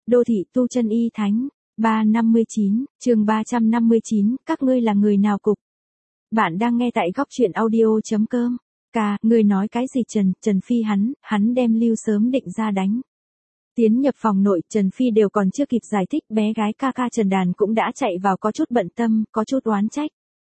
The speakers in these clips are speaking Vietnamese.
Đô thị tu chân y thánh. 359, chương 359, các ngươi là người nào cục? Bạn đang nghe tại góc truyện audio.com. Ngươi nói cái gì Trần Phi hắn đem Lưu Sớm Định ra đánh. Tiến nhập phòng nội, Trần Phi đều còn chưa kịp giải thích, bé gái ca Trần Đàn cũng đã chạy vào có chút bận tâm, có chút oán trách.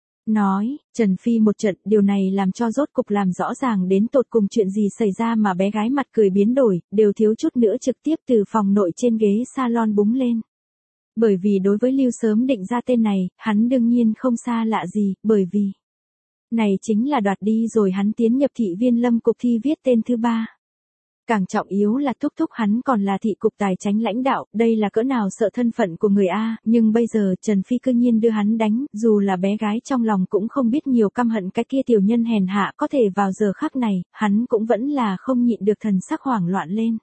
Nói, Trần Phi một trận, điều này làm cho rốt cục làm rõ ràng đến tột cùng chuyện gì xảy ra mà bé gái mặt cười biến đổi, đều thiếu chút nữa trực tiếp từ phòng nội trên ghế salon búng lên. Bởi vì đối với Lưu Sớm Định ra tên này, hắn đương nhiên không xa lạ gì, bởi vì này chính là đoạt đi rồi hắn tiến nhập thị viên lâm cục thi viết tên thứ 3. Càng trọng yếu là thúc hắn còn là thị cục tài chánh lãnh đạo, đây là cỡ nào sợ thân phận của người A, nhưng bây giờ Trần Phi cư nhiên đưa hắn đánh, dù là bé gái trong lòng cũng không biết nhiều căm hận cái kia tiểu nhân hèn hạ, có thể vào giờ khắc này, hắn cũng vẫn là không nhịn được thần sắc hoảng loạn lên.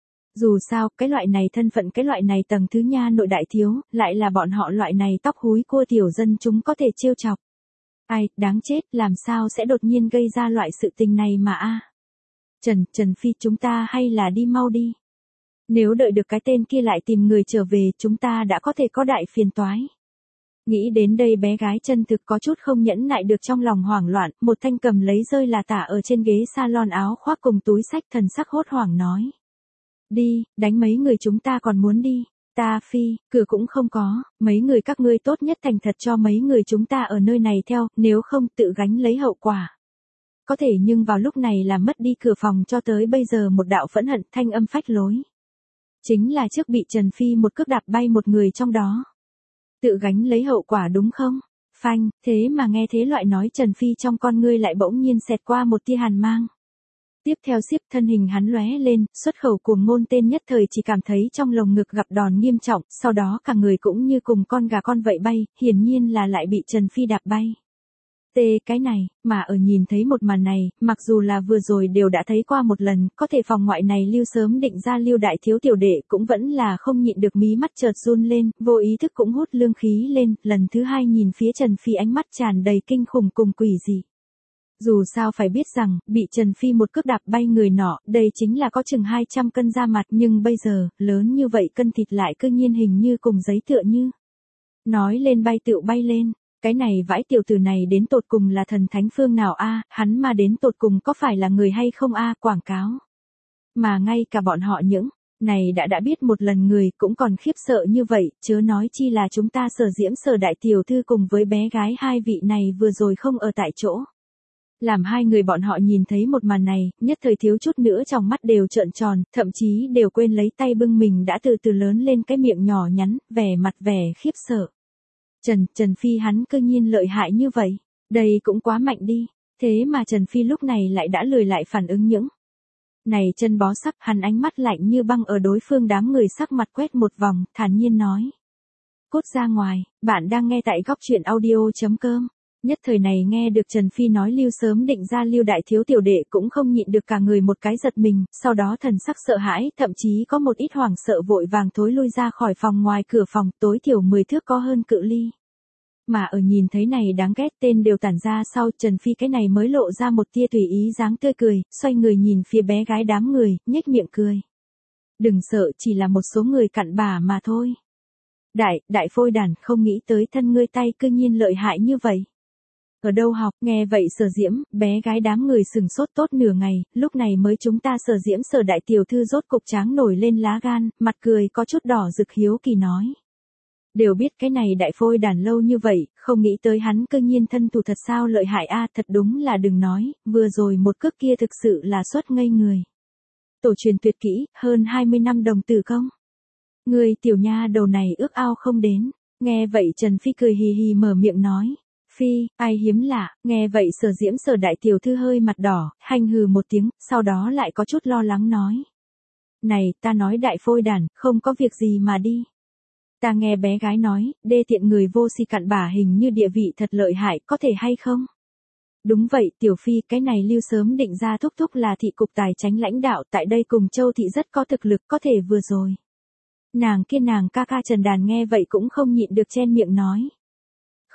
Dù sao, cái loại này thân phận, cái loại này tầng thứ nha nội đại thiếu, lại là bọn họ loại này tóc húi cua tiểu dân chúng có thể trêu chọc. Ai, đáng chết, làm sao sẽ đột nhiên gây ra loại sự tình này mà a? Trần Phi, chúng ta hay là đi mau đi. Nếu đợi được cái tên kia lại tìm người trở về, chúng ta đã có thể có đại phiền toái. Nghĩ đến đây bé gái chân thực có chút không nhẫn nại được trong lòng hoảng loạn, một thanh cầm lấy rơi là tả ở trên ghế salon áo khoác cùng túi sách, thần sắc hốt hoảng nói. Đi, đánh mấy người chúng ta còn muốn đi. Ta Phi, cửa cũng không có, mấy người các ngươi tốt nhất thành thật cho mấy người chúng ta ở nơi này theo, nếu không tự gánh lấy hậu quả. Có thể nhưng vào lúc này là mất đi cửa phòng cho tới bây giờ một đạo phẫn hận thanh âm phách lối. Chính là trước bị Trần Phi một cước đạp bay một người trong đó. Tự gánh lấy hậu quả đúng không? Phanh, thế mà nghe thế loại nói Trần Phi trong con ngươi lại bỗng nhiên xẹt qua một tia hàn mang. Tiếp theo xiếp thân hình hắn lóe lên, xuất khẩu cuồng ngôn tên nhất thời chỉ cảm thấy trong lồng ngực gặp đòn nghiêm trọng, sau đó cả người cũng như cùng con gà con vậy bay, hiển nhiên là lại bị Trần Phi đạp bay. Cái này, mà ở nhìn thấy một màn này, mặc dù là vừa rồi đều đã thấy qua một lần, có thể phòng ngoại này Lưu Sớm Định ra Lưu đại thiếu tiểu đệ cũng vẫn là không nhịn được mí mắt chợt run lên, vô ý thức cũng hút lương khí lên, lần thứ hai nhìn phía Trần Phi ánh mắt tràn đầy kinh khủng cùng quỷ dị. Dù sao phải biết rằng, bị Trần Phi một cước đạp bay người nọ, đây chính là có chừng 200 cân da mặt, nhưng bây giờ, lớn như vậy cân thịt lại cư nhiên hình như cùng giấy tựa như. Nói lên bay tựu bay lên, cái này vãi tiểu tử này đến tột cùng là thần thánh phương nào a, hắn mà đến tột cùng có phải là người hay không a, quảng cáo. Mà ngay cả bọn họ những này đã biết một lần người cũng còn khiếp sợ như vậy, chớ nói chi là chúng ta Sở Diễm Sở đại tiểu thư cùng với bé gái hai vị này vừa rồi không ở tại chỗ. Làm hai người bọn họ nhìn thấy một màn này, nhất thời thiếu chút nữa trong mắt đều trợn tròn, thậm chí đều quên lấy tay bưng mình đã từ từ lớn lên cái miệng nhỏ nhắn, vẻ mặt vẻ khiếp sợ. Trần Phi hắn cư nhiên lợi hại như vậy, đây cũng quá mạnh đi, thế mà Trần Phi lúc này lại đã lười lại phản ứng những này chân bó sắc, hắn ánh mắt lạnh như băng ở đối phương đám người sắc mặt quét một vòng, thản nhiên nói. Cút ra ngoài, bạn đang nghe tại góc truyện audio.com. Nhất thời này nghe được Trần Phi nói Lưu Sớm Định ra Lưu đại thiếu tiểu đệ cũng không nhịn được cả người một cái giật mình, sau đó thần sắc sợ hãi, thậm chí có một ít hoảng sợ vội vàng thối lui ra khỏi phòng, ngoài cửa phòng, tối thiểu 10 thước có hơn cự ly. Mà ở nhìn thấy này đáng ghét tên đều tản ra sau, Trần Phi cái này mới lộ ra một tia tùy ý dáng tươi cười, xoay người nhìn phía bé gái đám người, nhếch miệng cười. Đừng sợ, chỉ là một số người cặn bã mà thôi. Đại phôi đàn, không nghĩ tới thân ngươi tay cư nhiên lợi hại như vậy. Ở đâu học, nghe vậy Sở Diễm, bé gái đám người sừng sốt tốt nửa ngày, lúc này mới chúng ta Sở Diễm Sở đại tiểu thư rốt cục tráng nổi lên lá gan, mặt cười có chút đỏ rực hiếu kỳ nói. Đều biết cái này đại phôi đàn lâu như vậy, không nghĩ tới hắn cư nhiên thân thủ thật sao lợi hại a, thật đúng là đừng nói, vừa rồi một cước kia thực sự là xuất ngây người. Tổ truyền tuyệt kỹ, hơn 20 năm đồng tử công. Người tiểu nha đầu này ước ao không đến, nghe vậy Trần Phi cười hì hì mở miệng nói. Phi, ai hiếm lạ, nghe vậy Sở Diễm Sở đại tiểu thư hơi mặt đỏ, hanh hừ một tiếng, sau đó lại có chút lo lắng nói. Này, ta nói đại phôi đàn, không có việc gì mà đi. Ta nghe bé gái nói, đê tiện người vô si cặn bã hình như địa vị thật lợi hại, có thể hay không? Đúng vậy, tiểu Phi, cái này Lưu Sớm Định ra thúc là thị cục tài chánh lãnh đạo, tại đây cùng Châu thị rất có thực lực, có thể vừa rồi. Nàng ca Trần Đàn nghe vậy cũng không nhịn được chen miệng nói.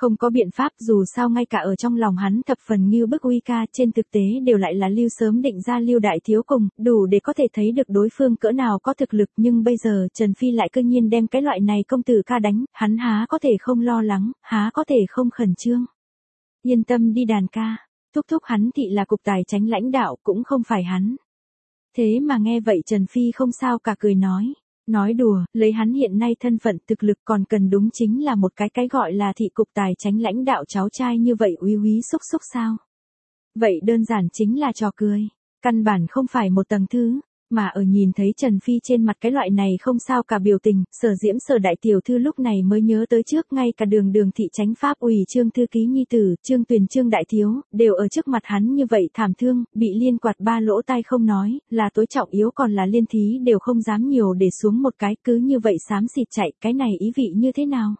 Không có biện pháp, dù sao ngay cả ở trong lòng hắn thập phần như bức uy ca, trên thực tế đều lại là Lưu sớm định ra Lưu đại thiếu cùng, đủ để có thể thấy được đối phương cỡ nào có thực lực, nhưng bây giờ Trần Phi lại cơ nhiên đem cái loại này công tử ca đánh, hắn há có thể không lo lắng, há có thể không khẩn trương. Yên tâm đi đàn ca, thúc thúc hắn thị là cục tài chánh lãnh đạo, cũng không phải hắn. Thế mà nghe vậy Trần Phi không sao cả cười nói đùa, lấy hắn hiện nay thân phận thực lực còn cần đúng chính là một cái gọi là thị cục tài chánh lãnh đạo cháu trai như vậy úy úy xúc xúc sao. Vậy đơn giản chính là trò cười, căn bản không phải một tầng thứ, mà ở nhìn thấy Trần Phi trên mặt cái loại này không sao cả biểu tình, Sở Diễm Sở đại tiểu thư lúc này mới nhớ tới trước ngay cả Đường thị chánh pháp ủy Trương thư ký nhi tử, Trương Tuyền Trương đại thiếu, đều ở trước mặt hắn như vậy thảm thương, bị liên quạt ba lỗ tai không nói, là tối trọng yếu còn là liên thí đều không dám nhiều để xuống một cái, cứ như vậy xám xịt chạy, cái này ý vị như thế nào?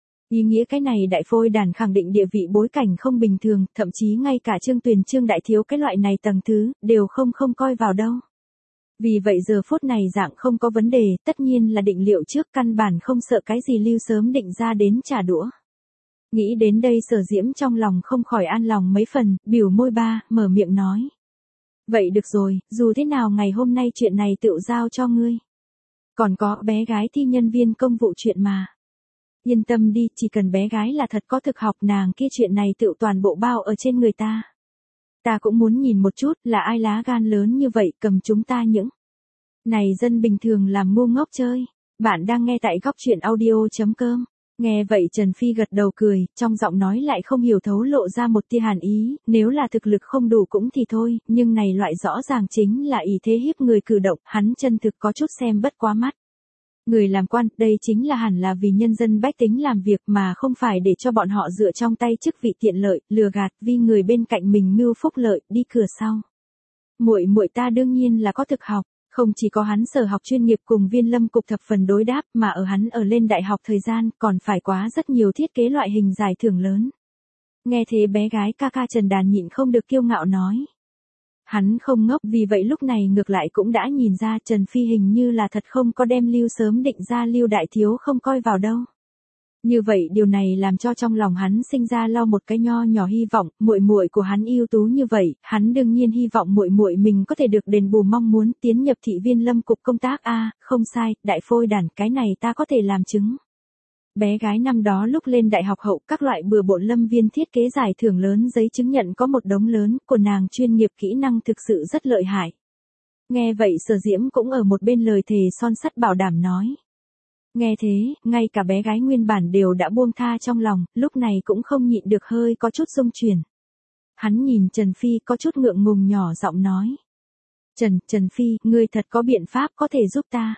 Ý nghĩa cái này đại phôi đàn khẳng định địa vị bối cảnh không bình thường, thậm chí ngay cả Trương Tuyền Trương đại thiếu cái loại này tầng thứ, đều không coi vào đâu. Vì vậy giờ phút này dạng không có vấn đề, tất nhiên là định liệu trước, căn bản không sợ cái gì Lưu sớm định ra đến trả đũa. Nghĩ đến đây Sở Diễm trong lòng không khỏi an lòng mấy phần, biểu môi mở miệng nói. Vậy được rồi, dù thế nào ngày hôm nay chuyện này tự giao cho ngươi. Còn có bé gái thi nhân viên công vụ chuyện mà. Yên tâm đi, chỉ cần bé gái là thật có thực học, nàng kia chuyện này tự toàn bộ bao ở trên người ta. Ta cũng muốn nhìn một chút là ai lá gan lớn như vậy cầm chúng ta những này dân bình thường làm ngu ngốc chơi. Bạn đang nghe tại góc truyện audio.com. Nghe vậy Trần Phi gật đầu cười, trong giọng nói lại không hiểu thấu lộ ra một tia hàn ý, nếu là thực lực không đủ cũng thì thôi, nhưng này loại rõ ràng chính là ý thế hiếp người cử động, hắn chân thực có chút xem bất quá mắt. Người làm quan, đây chính là hẳn là vì nhân dân bách tính làm việc mà không phải để cho bọn họ dựa trong tay chức vị tiện lợi, lừa gạt vì người bên cạnh mình mưu phúc lợi, đi cửa sau. Muội ta đương nhiên là có thực học, không chỉ có hắn sở học chuyên nghiệp cùng Viên Lâm cục thập phần đối đáp, mà ở hắn ở lên đại học thời gian, còn phải quá rất nhiều thiết kế loại hình giải thưởng lớn. Nghe thế bé gái ca ca Trần Đàn nhịn không được kiêu ngạo nói. Hắn không ngốc, vì vậy lúc này ngược lại cũng đã nhìn ra Trần Phi hình như là thật không có đem Lưu sớm định ra Lưu đại thiếu không coi vào đâu. Như vậy điều này làm cho trong lòng hắn sinh ra lo một cái nho nhỏ hy vọng, muội của hắn ưu tú như vậy, hắn đương nhiên hy vọng muội mình có thể được đền bù mong muốn tiến nhập thị Viên Lâm cục công tác không sai, đại phôi đàn, cái này ta có thể làm chứng. Bé gái năm đó lúc lên đại học hậu các loại bừa bộn lâm viên thiết kế giải thưởng lớn giấy chứng nhận có một đống lớn, của nàng chuyên nghiệp kỹ năng thực sự rất lợi hại. Nghe vậy Sở Diễm cũng ở một bên lời thề son sắt bảo đảm nói. Nghe thế, ngay cả bé gái nguyên bản đều đã buông tha trong lòng, lúc này cũng không nhịn được hơi có chút rung chuyển. Hắn nhìn Trần Phi có chút ngượng ngùng nhỏ giọng nói. Trần Phi, ngươi thật có biện pháp có thể giúp ta.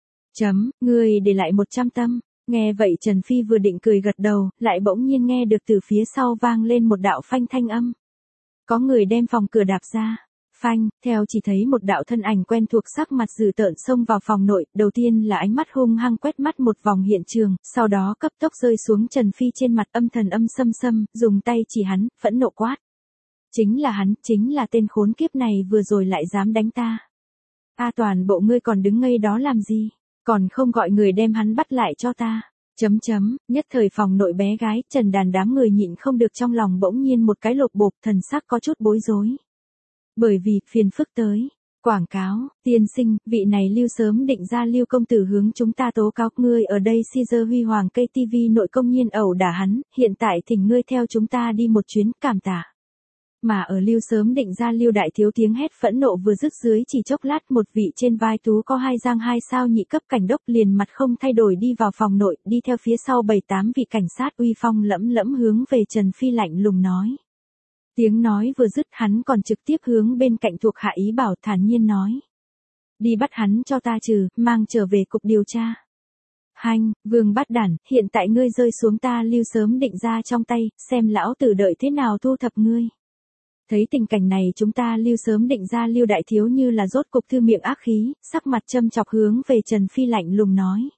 Ngươi để lại 100 tâm. Nghe vậy Trần Phi vừa định cười gật đầu, lại bỗng nhiên nghe được từ phía sau vang lên một đạo phanh thanh âm. Có người đem phòng cửa đạp ra. Phanh, theo chỉ thấy một đạo thân ảnh quen thuộc sắc mặt dữ tợn xông vào phòng nội, đầu tiên là ánh mắt hung hăng quét mắt một vòng hiện trường, sau đó cấp tốc rơi xuống Trần Phi trên mặt âm thần âm xâm, dùng tay chỉ hắn, phẫn nộ quát. Chính là hắn, chính là tên khốn kiếp này vừa rồi lại dám đánh ta. Toàn bộ ngươi còn đứng ngây đó làm gì, còn không gọi người đem hắn bắt lại cho ta. Nhất thời phòng nội bé gái Trần Đàn đám người nhịn không được trong lòng bỗng nhiên một cái lột bột, thần sắc có chút bối rối. Bởi vì, phiền phức tới. Quảng cáo, tiên sinh, vị này Lưu sớm định ra Lưu công tử hướng chúng ta tố cáo ngươi ở đây Caesar Huy Hoàng cây TV nội công nhiên ẩu đả hắn, hiện tại thỉnh ngươi theo chúng ta đi một chuyến, cảm tạ. Mà ở Lưu sớm định ra Lưu đại thiếu tiếng hét phẫn nộ vừa dứt dưới chỉ chốc lát một vị trên vai tú có 2 giang 2 sao nhị cấp cảnh đốc liền mặt không thay đổi đi vào phòng nội, đi theo phía sau 7-8 vị cảnh sát uy phong lẫm hướng về Trần Phi lạnh lùng nói. Tiếng nói vừa dứt hắn còn trực tiếp hướng bên cạnh thuộc hạ ý bảo thản nhiên nói. Đi bắt hắn cho ta mang trở về cục điều tra. Hanh, Vương Bát Đản, hiện tại ngươi rơi xuống ta Lưu sớm định ra trong tay, xem lão tử đợi thế nào thu thập ngươi. Thấy tình cảnh này chúng ta Lưu sớm định ra Lưu đại thiếu như là rốt cục thư miệng ác khí, sắc mặt châm chọc hướng về Trần Phi lạnh lùng nói.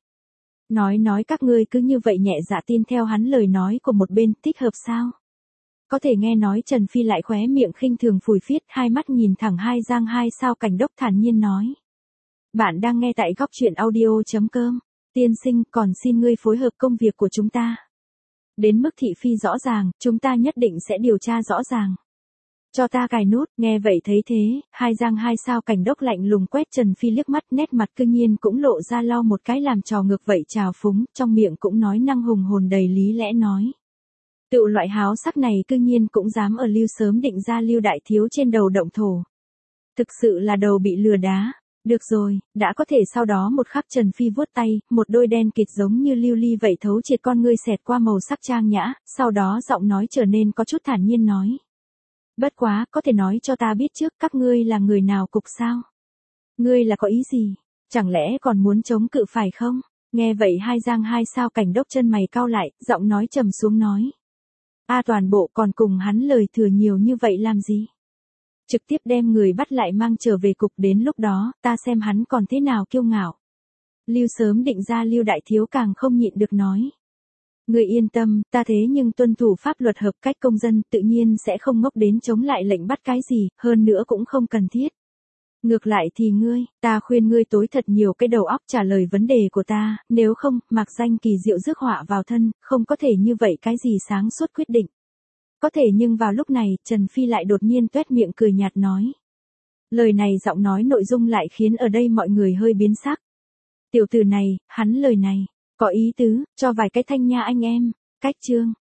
Nói các ngươi cứ như vậy nhẹ dạ tin theo hắn lời nói của một bên, thích hợp sao? Có thể nghe nói Trần Phi lại khóe miệng khinh thường phủi phiết, hai mắt nhìn thẳng 2 giang 2 sao cảnh đốc thản nhiên nói. Bạn đang nghe tại góc truyện audio.com. Tiên sinh, còn xin ngươi phối hợp công việc của chúng ta. đến mức thị phi rõ ràng, chúng ta nhất định sẽ điều tra rõ ràng. Cho ta cài nút, nghe vậy thấy thế, hai giang hai sao cảnh đốc lạnh lùng quét Trần Phi liếc mắt, nét mặt cương nhiên cũng lộ ra lau một cái làm trò ngược vậy trào phúng, trong miệng cũng nói năng hùng hồn đầy lý lẽ nói. Tựu loại háo sắc này cương nhiên cũng dám ở Lưu sớm định ra Lưu đại thiếu trên đầu động thổ. Thực sự là đầu bị lừa đá. Được rồi, đã có thể sau đó một khắc Trần Phi vuốt tay, một đôi đen kịt giống như lưu ly vậy thấu triệt con ngươi xẹt qua màu sắc trang nhã, sau đó giọng nói trở nên có chút thản nhiên nói. Bất quá, có thể nói cho ta biết trước các ngươi là người nào cục sao? Ngươi là có ý gì? Chẳng lẽ còn muốn chống cự phải không? Nghe vậy hai giang hai sao cảnh đốc chân mày cau lại, giọng nói trầm xuống nói. Toàn bộ còn cùng hắn lời thừa nhiều như vậy làm gì? Trực tiếp đem người bắt lại mang trở về cục, đến lúc đó, ta xem hắn còn thế nào kiêu ngạo. Lưu sớm định ra Lưu đại thiếu càng không nhịn được nói. Người yên tâm, ta thế nhưng tuân thủ pháp luật hợp cách công dân, tự nhiên sẽ không ngốc đến chống lại lệnh bắt cái gì, hơn nữa cũng không cần thiết. Ngược lại thì ngươi, ta khuyên ngươi tối thật nhiều cái đầu óc trả lời vấn đề của ta, nếu không, mặc danh kỳ diệu rước họa vào thân, không có thể như vậy cái gì sáng suốt quyết định. Có thể nhưng vào lúc này, Trần Phi lại đột nhiên tuét miệng cười nhạt nói. Lời này giọng nói nội dung lại khiến ở đây mọi người hơi biến sắc. Tiểu tử này, hắn lời này, có ý tứ, cho vài cái thanh nha anh em, cách chương.